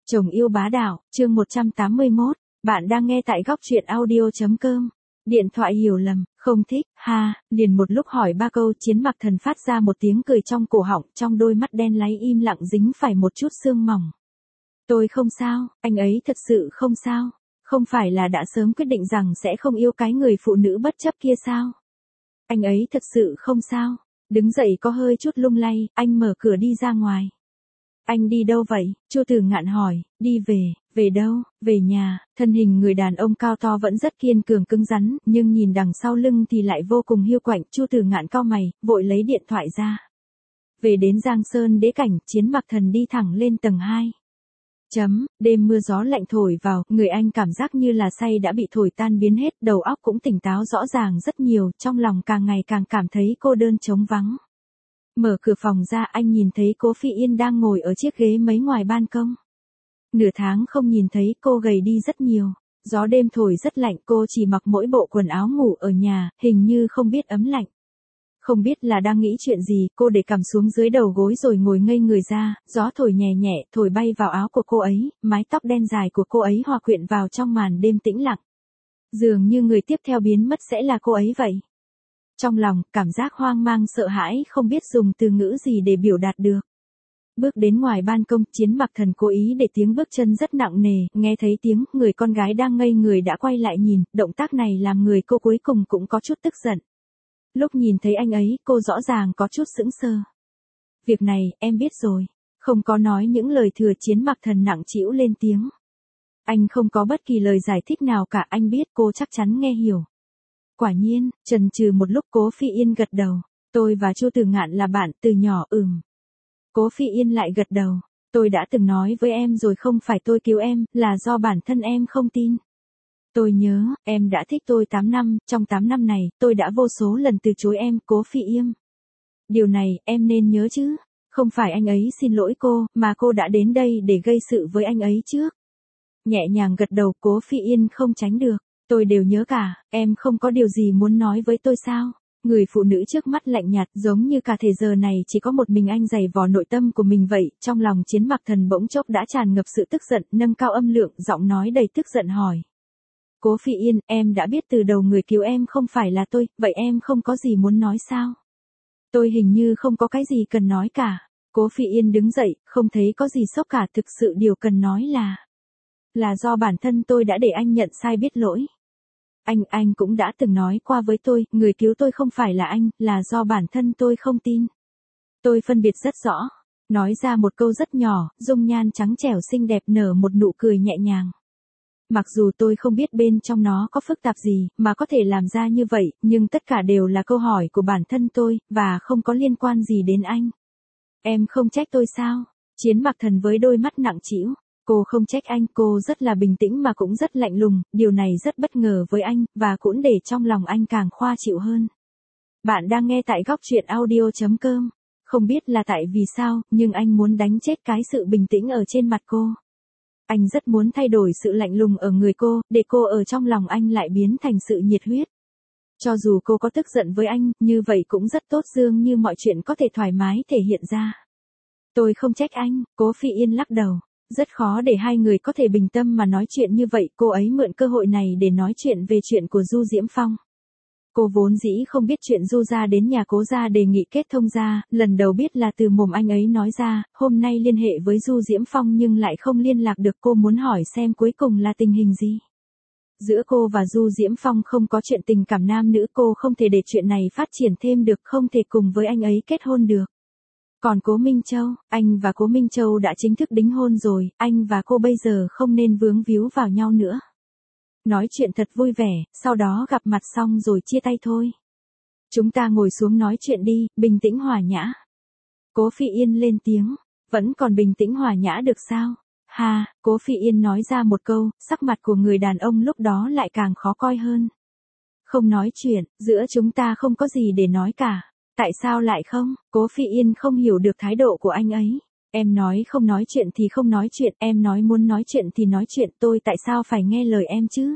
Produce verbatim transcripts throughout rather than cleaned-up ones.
Chồng yêu bá đạo, chương một trăm tám mươi mốt, bạn đang nghe tại góc truyện audio.com. Điện thoại hiểu lầm, không thích, ha, liền một lúc hỏi ba câu. Chiến Mặc Thần phát ra một tiếng cười trong cổ họng, trong đôi mắt đen láy im lặng dính phải một chút sương mỏng. Tôi không sao, anh ấy thật sự không sao. Không phải là đã sớm quyết định rằng sẽ không yêu cái người phụ nữ bất chấp kia sao? Anh ấy thật sự không sao. Đứng dậy có hơi chút lung lay, anh mở cửa đi ra ngoài. Anh đi đâu vậy? Chu Tử Ngạn hỏi. Đi về. Về đâu? Về nhà. Thân hình người đàn ông cao to vẫn rất kiên cường cứng rắn, nhưng nhìn đằng sau lưng thì lại vô cùng hiu quạnh. Chu Tử Ngạn cau mày, vội lấy điện thoại ra. Về đến Giang Sơn Đế Cảnh, Chiến Mặc Thần đi thẳng lên tầng hai. Chấm, đêm mưa gió lạnh thổi vào, người anh cảm giác như là say đã bị thổi tan biến hết, đầu óc cũng tỉnh táo rõ ràng rất nhiều, trong lòng càng ngày càng cảm thấy cô đơn trống vắng. Mở cửa phòng ra anh nhìn thấy Cố Phi Yên đang ngồi ở chiếc ghế mấy ngoài ban công. Nửa tháng không nhìn thấy cô gầy đi rất nhiều. Gió đêm thổi rất lạnh, cô chỉ mặc mỗi bộ quần áo ngủ ở nhà, hình như không biết ấm lạnh. Không biết là đang nghĩ chuyện gì, cô để cằm xuống dưới đầu gối rồi ngồi ngây người ra, gió thổi nhẹ nhẹ, thổi bay vào áo của cô ấy, mái tóc đen dài của cô ấy hòa quyện vào trong màn đêm tĩnh lặng. Dường như người tiếp theo biến mất sẽ là cô ấy vậy. Trong lòng, cảm giác hoang mang sợ hãi không biết dùng từ ngữ gì để biểu đạt được. Bước đến ngoài ban công, Chiến Mặc Thần cố ý để tiếng bước chân rất nặng nề, nghe thấy tiếng, người con gái đang ngây người đã quay lại nhìn, động tác này làm người cô cuối cùng cũng có chút tức giận. Lúc nhìn thấy anh ấy, cô rõ ràng có chút sững sờ. Việc này, em biết rồi. Không có nói những lời thừa. Chiến Mặc Thần nặng trĩu lên tiếng. Anh không có bất kỳ lời giải thích nào cả, anh biết, cô chắc chắn nghe hiểu. Quả nhiên, chần chừ một lúc Cố Phi Yên gật đầu. Tôi và Chu Tử Ngạn là bạn từ nhỏ. Ừm. Cố Phi Yên lại gật đầu. Tôi đã từng nói với em rồi, không phải tôi cứu em, là do bản thân em không tin. Tôi nhớ, em đã thích tôi tám năm, trong tám năm này, tôi đã vô số lần từ chối em. Cố Phi Yên. Điều này, em nên nhớ chứ. Không phải anh ấy xin lỗi cô, mà cô đã đến đây để gây sự với anh ấy trước. Nhẹ nhàng gật đầu, Cố Phi Yên không tránh được. Tôi đều nhớ cả, em không có điều gì muốn nói với tôi sao? Người phụ nữ trước mắt lạnh nhạt, giống như cả thế giờ này chỉ có một mình anh giày vò nội tâm của mình vậy. Trong lòng Chiến Mặc Thần bỗng chốc đã tràn ngập sự tức giận, nâng cao âm lượng, giọng nói đầy tức giận hỏi. Cố Phi Yên, em đã biết từ đầu người cứu em không phải là tôi, vậy em không có gì muốn nói sao? Tôi hình như không có cái gì cần nói cả. Cố Phi Yên đứng dậy, không thấy có gì sốc cả, thực sự điều cần nói là... Là do bản thân tôi đã để anh nhận sai biết lỗi. Anh, anh cũng đã từng nói qua với tôi, người cứu tôi không phải là anh, là do bản thân tôi không tin. Tôi phân biệt rất rõ. Nói ra một câu rất nhỏ, dung nhan trắng trẻo xinh đẹp nở một nụ cười nhẹ nhàng. Mặc dù tôi không biết bên trong nó có phức tạp gì, mà có thể làm ra như vậy, nhưng tất cả đều là câu hỏi của bản thân tôi, và không có liên quan gì đến anh. Em không trách tôi sao? Chiến Mặc Thần với đôi mắt nặng trĩu. Cô không trách anh, cô rất là bình tĩnh mà cũng rất lạnh lùng, điều này rất bất ngờ với anh, và cũng để trong lòng anh càng khoa chịu hơn. Bạn đang nghe tại góc truyện audio.com. Không biết là tại vì sao, nhưng anh muốn đánh chết cái sự bình tĩnh ở trên mặt cô. Anh rất muốn thay đổi sự lạnh lùng ở người cô, để cô ở trong lòng anh lại biến thành sự nhiệt huyết. Cho dù cô có tức giận với anh, như vậy cũng rất tốt, dường như mọi chuyện có thể thoải mái thể hiện ra. Tôi không trách anh, Cố Phi Yên lắc đầu. Rất khó để hai người có thể bình tâm mà nói chuyện như vậy, cô ấy mượn cơ hội này để nói chuyện về chuyện của Du Diễm Phong. Cô vốn dĩ không biết chuyện Du gia đến nhà Cố gia đề nghị kết thông gia, lần đầu biết là từ mồm anh ấy nói ra, hôm nay liên hệ với Du Diễm Phong nhưng lại không liên lạc được. Cô muốn hỏi xem cuối cùng là tình hình gì. Giữa cô và Du Diễm Phong không có chuyện tình cảm nam nữ, cô không thể để chuyện này phát triển thêm được, không thể cùng với anh ấy kết hôn được. Còn Cố Minh Châu, anh và Cố Minh Châu đã chính thức đính hôn rồi, anh và cô bây giờ không nên vướng víu vào nhau nữa. Nói chuyện thật vui vẻ, sau đó gặp mặt xong rồi chia tay thôi. Chúng ta ngồi xuống nói chuyện đi, bình tĩnh hòa nhã. Cố Phi Yên lên tiếng, vẫn còn bình tĩnh hòa nhã được sao? Ha, Cố Phi Yên nói ra một câu, sắc mặt của người đàn ông lúc đó lại càng khó coi hơn. Không nói chuyện, giữa chúng ta không có gì để nói cả. Tại sao lại không? Cố Phi Yên không hiểu được thái độ của anh ấy. Em nói không nói chuyện thì không nói chuyện, em nói muốn nói chuyện thì nói chuyện, tôi tại sao phải nghe lời em chứ?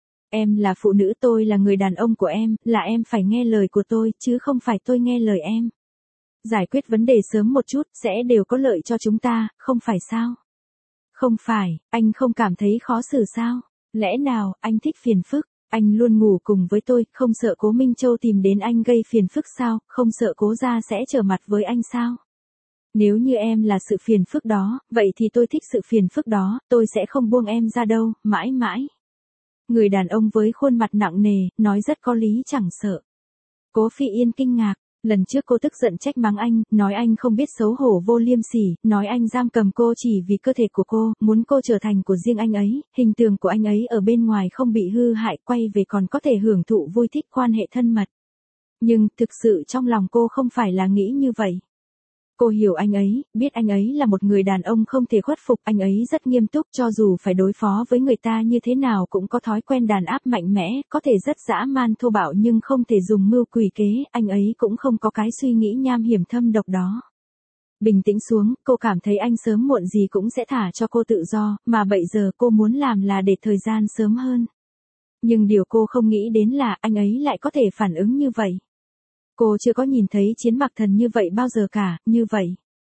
Em là phụ nữ, tôi là người đàn ông của em, là em phải nghe lời của tôi, chứ không phải tôi nghe lời em. Giải quyết vấn đề sớm một chút, sẽ đều có lợi cho chúng ta, không phải sao? Không phải, anh không cảm thấy khó xử sao? Lẽ nào, anh thích phiền phức? Anh luôn ngủ cùng với tôi, không sợ cố Minh Châu tìm đến anh gây phiền phức sao? Không sợ cố gia sẽ trở mặt với anh sao? Nếu như em là sự phiền phức đó, vậy thì tôi thích sự phiền phức đó, tôi sẽ không buông em ra đâu, mãi mãi. Người đàn ông với khuôn mặt nặng nề, nói rất có lý chẳng sợ. Cố Phi Yên kinh ngạc, lần trước cô tức giận trách mắng anh, nói anh không biết xấu hổ vô liêm sỉ, nói anh giam cầm cô chỉ vì cơ thể của cô, muốn cô trở thành của riêng anh ấy, hình tượng của anh ấy ở bên ngoài không bị hư hại, quay về còn có thể hưởng thụ vui thích quan hệ thân mật. Nhưng, thực sự trong lòng cô không phải là nghĩ như vậy. Cô hiểu anh ấy, biết anh ấy là một người đàn ông không thể khuất phục, anh ấy rất nghiêm túc cho dù phải đối phó với người ta như thế nào cũng có thói quen đàn áp mạnh mẽ, có thể rất dã man thô bạo nhưng không thể dùng mưu quỷ kế, anh ấy cũng không có cái suy nghĩ nham hiểm thâm độc đó. Bình tĩnh xuống, cô cảm thấy anh sớm muộn gì cũng sẽ thả cho cô tự do, mà bây giờ cô muốn làm là để thời gian sớm hơn. Nhưng điều cô không nghĩ đến là anh ấy lại có thể phản ứng như vậy. Cô chưa có nhìn thấy Chiến Mặc Thần như vậy bao giờ cả, như vậy.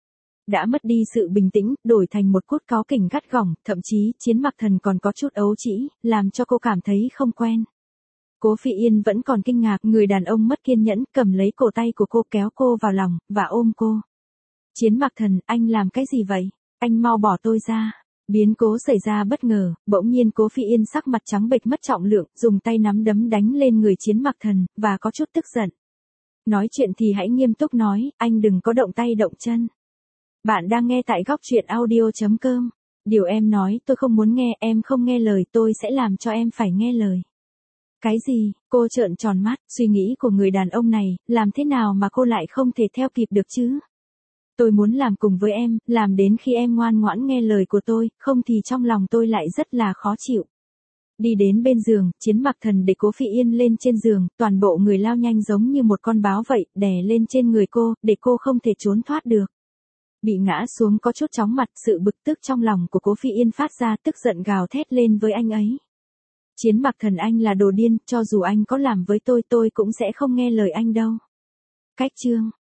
Đã mất đi sự bình tĩnh, đổi thành một cút cáu kỉnh gắt gỏng, thậm chí Chiến Mặc Thần còn có chút ấu trĩ, làm cho cô cảm thấy không quen. Cố Phi Yên vẫn còn kinh ngạc, người đàn ông mất kiên nhẫn, cầm lấy cổ tay của cô kéo cô vào lòng, và ôm cô. Chiến Mặc Thần, anh làm cái gì vậy? Anh mau bỏ tôi ra. Biến cố xảy ra bất ngờ, bỗng nhiên Cố Phi Yên sắc mặt trắng bệch mất trọng lượng, dùng tay nắm đấm đánh lên người Chiến Mặc Thần, và có chút tức giận. Nói chuyện thì hãy nghiêm túc nói, anh đừng có động tay động chân. Bạn đang nghe tại góc truyện audio chấm com. Điều em nói tôi không muốn nghe, em không nghe lời tôi sẽ làm cho em phải nghe lời. Cái gì? Cô trợn tròn mắt, suy nghĩ của người đàn ông này, làm thế nào mà cô lại không thể theo kịp được chứ? Tôi muốn làm cùng với em, làm đến khi em ngoan ngoãn nghe lời của tôi, không thì trong lòng tôi lại rất là khó chịu. Đi đến bên giường, Chiến Mặc Thần để Cố Phi Yên lên trên giường, toàn bộ người lao nhanh giống như một con báo vậy, đè lên trên người cô, để cô không thể trốn thoát được. Bị ngã xuống có chút chóng mặt, sự bực tức trong lòng của Cố Phi Yên phát ra, tức giận gào thét lên với anh ấy. Chiến Mặc Thần, anh là đồ điên, cho dù anh có làm với tôi tôi cũng sẽ không nghe lời anh đâu. Cách chương